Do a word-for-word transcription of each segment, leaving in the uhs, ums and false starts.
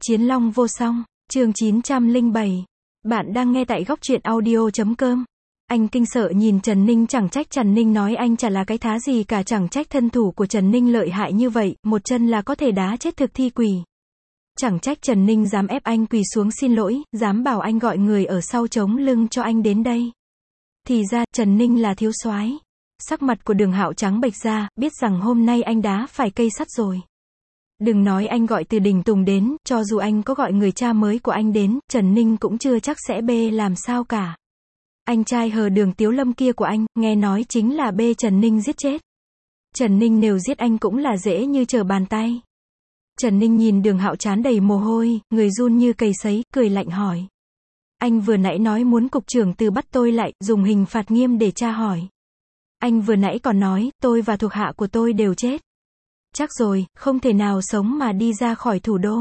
Chiến Long vô song, chương chín trăm lẻ bảy. Bạn đang nghe tại góc truyện audio chấm com. Anh kinh sợ nhìn Trần Ninh, chẳng trách Trần Ninh nói anh chả là cái thá gì cả, chẳng trách thân thủ của Trần Ninh lợi hại như vậy, một chân là có thể đá chết thực thi quỷ. Chẳng trách Trần Ninh dám ép anh quỳ xuống xin lỗi, dám bảo anh gọi người ở sau chống lưng cho anh đến đây. Thì ra, Trần Ninh là thiếu soái. Sắc mặt của Đường Hạo trắng bệch ra, biết rằng hôm nay anh đá phải cây sắt rồi. Đừng nói anh gọi từ Đình Tùng đến, cho dù anh có gọi người cha mới của anh đến, Trần Ninh cũng chưa chắc sẽ bê làm sao cả. Anh trai hờ Đường Tiếu Lâm kia của anh, nghe nói chính là bê Trần Ninh giết chết. Trần Ninh nếu giết anh cũng là dễ như trở bàn tay. Trần Ninh nhìn Đường Hạo trán đầy mồ hôi, người run như cầy sấy, cười lạnh hỏi. Anh vừa nãy nói muốn cục trưởng Từ bắt tôi lại, dùng hình phạt nghiêm để tra hỏi. Anh vừa nãy còn nói, tôi và thuộc hạ của tôi đều chết. Chắc rồi, không thể nào sống mà đi ra khỏi thủ đô.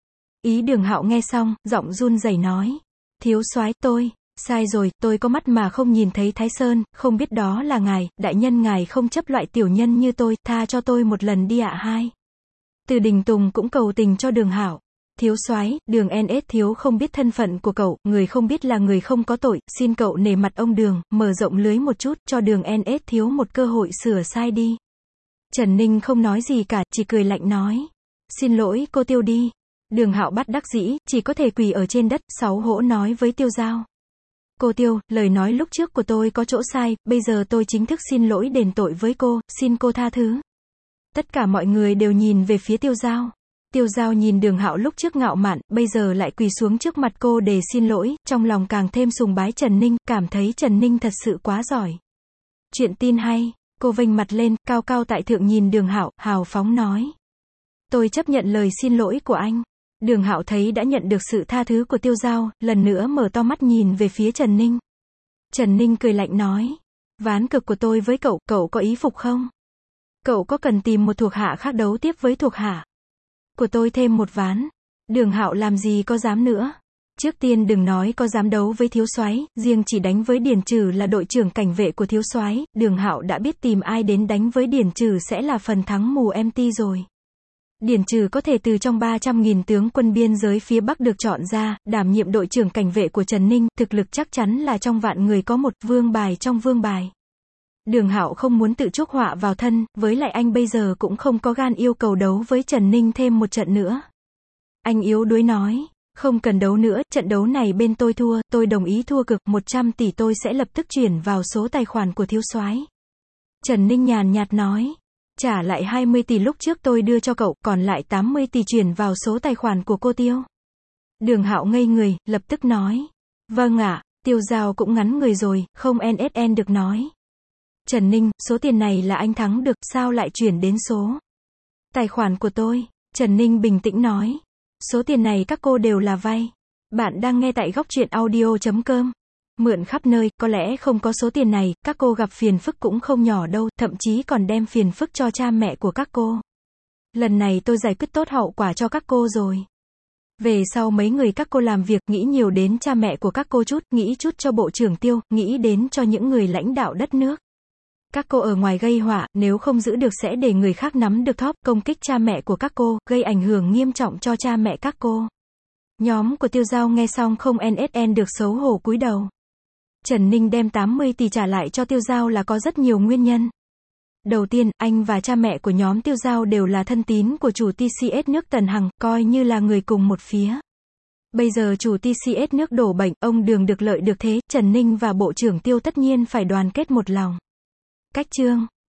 Ý Đường Hạo nghe xong, giọng run rẩy nói. Thiếu soái, tôi, sai rồi, tôi có mắt mà không nhìn thấy Thái Sơn, không biết đó là ngài, đại nhân ngài không chấp loại tiểu nhân như tôi, tha cho tôi một lần đi ạ. Hai. Từ Đình Tùng cũng cầu tình cho Đường Hạo. Thiếu soái, Đường en ét thiếu không biết thân phận của cậu, người không biết là người không có tội, xin cậu nể mặt ông Đường, mở rộng lưới một chút, cho Đường en ét thiếu một cơ hội sửa sai đi. Trần Ninh không nói gì cả, chỉ cười lạnh nói. Xin lỗi cô Tiêu đi. Đường Hạo bắt đắc dĩ, chỉ có thể quỳ ở trên đất, xấu hổ nói với Tiêu Giao. Cô Tiêu, lời nói lúc trước của tôi có chỗ sai, bây giờ tôi chính thức xin lỗi đền tội với cô, xin cô tha thứ. Tất cả mọi người đều nhìn về phía Tiêu Giao. Tiêu Giao nhìn Đường Hạo lúc trước ngạo mạn, bây giờ lại quỳ xuống trước mặt cô để xin lỗi, trong lòng càng thêm sùng bái Trần Ninh, cảm thấy Trần Ninh thật sự quá giỏi. Chuyện tin hay. Cô vênh mặt lên, cao cao tại thượng nhìn Đường Hạo, hào phóng nói. Tôi chấp nhận lời xin lỗi của anh. Đường Hạo thấy đã nhận được sự tha thứ của Tiêu Giao, lần nữa mở to mắt nhìn về phía Trần Ninh. Trần Ninh cười lạnh nói. Ván cược của tôi với cậu, cậu có ý phục không? Cậu có cần tìm một thuộc hạ khác đấu tiếp với thuộc hạ của tôi thêm một ván? Đường Hạo làm gì có dám nữa. Trước tiên đừng nói có dám đấu với thiếu soái, riêng chỉ đánh với Điền Trừ là đội trưởng cảnh vệ của thiếu soái, Đường Hạo đã biết tìm ai đến đánh với Điền Trừ sẽ là phần thắng mù em tê rồi. Điền Trừ có thể từ trong ba trăm nghìn tướng quân biên giới phía Bắc được chọn ra, đảm nhiệm đội trưởng cảnh vệ của Trần Ninh, thực lực chắc chắn là trong vạn người có một, vương bài trong vương bài. Đường Hạo không muốn tự chuốc họa vào thân, với lại anh bây giờ cũng không có gan yêu cầu đấu với Trần Ninh thêm một trận nữa. Anh yếu đuối nói. Không cần đấu nữa, trận đấu này bên tôi thua, tôi đồng ý thua cực, một trăm tỷ tôi sẽ lập tức chuyển vào số tài khoản của thiếu soái. Trần Ninh nhàn nhạt nói. Trả lại hai mươi tỷ lúc trước tôi đưa cho cậu, còn lại tám mươi tỷ chuyển vào số tài khoản của cô Tiêu. Đường Hạo ngây người, lập tức nói. Vâng ạ. Tiêu Giao cũng ngắn người rồi, không en ét en được nói. Trần Ninh, số tiền này là anh thắng được, sao lại chuyển đến số tài khoản của tôi? Trần Ninh bình tĩnh nói. Số tiền này các cô đều là vay. Bạn đang nghe tại góc truyện audio chấm com. Mượn khắp nơi, có lẽ không có số tiền này, các cô gặp phiền phức cũng không nhỏ đâu, thậm chí còn đem phiền phức cho cha mẹ của các cô. Lần này tôi giải quyết tốt hậu quả cho các cô rồi. Về sau mấy người các cô làm việc, nghĩ nhiều đến cha mẹ của các cô chút, nghĩ chút cho bộ trưởng Tiêu, nghĩ đến cho những người lãnh đạo đất nước. Các cô ở ngoài gây họa, nếu không giữ được sẽ để người khác nắm được thóp, công kích cha mẹ của các cô, gây ảnh hưởng nghiêm trọng cho cha mẹ các cô. Nhóm của Tiêu Giao nghe xong không en ét en được xấu hổ cúi đầu. Trần Ninh đem tám mươi tỷ trả lại cho Tiêu Giao là có rất nhiều nguyên nhân. Đầu tiên, anh và cha mẹ của nhóm Tiêu Giao đều là thân tín của chủ tê xê ét nước Tần Hằng, coi như là người cùng một phía. Bây giờ chủ tê xê ét nước đổ bệnh, ông Đường được lợi được thế, Trần Ninh và Bộ trưởng Tiêu tất nhiên phải đoàn kết một lòng. Cách chương.